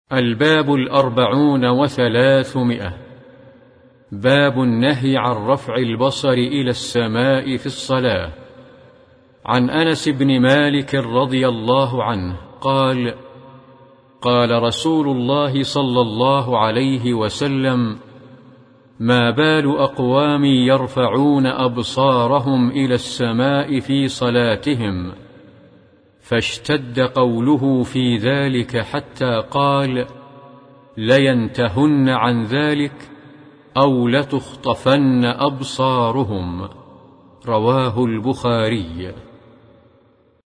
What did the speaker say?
الباب 443. باب النهي عن رفع البصر إلى السماء في الصلاة. عن أنس بن مالك رضي الله عنه قال: قال رسول الله صلى الله عليه وسلم: ما بال أقوام يرفعون أبصارهم إلى السماء في صلاتهم؟ فاشتد قوله في ذلك حتى قال: لينتهن عن ذلك أو لتخطفن أبصارهم. رواه البخاري.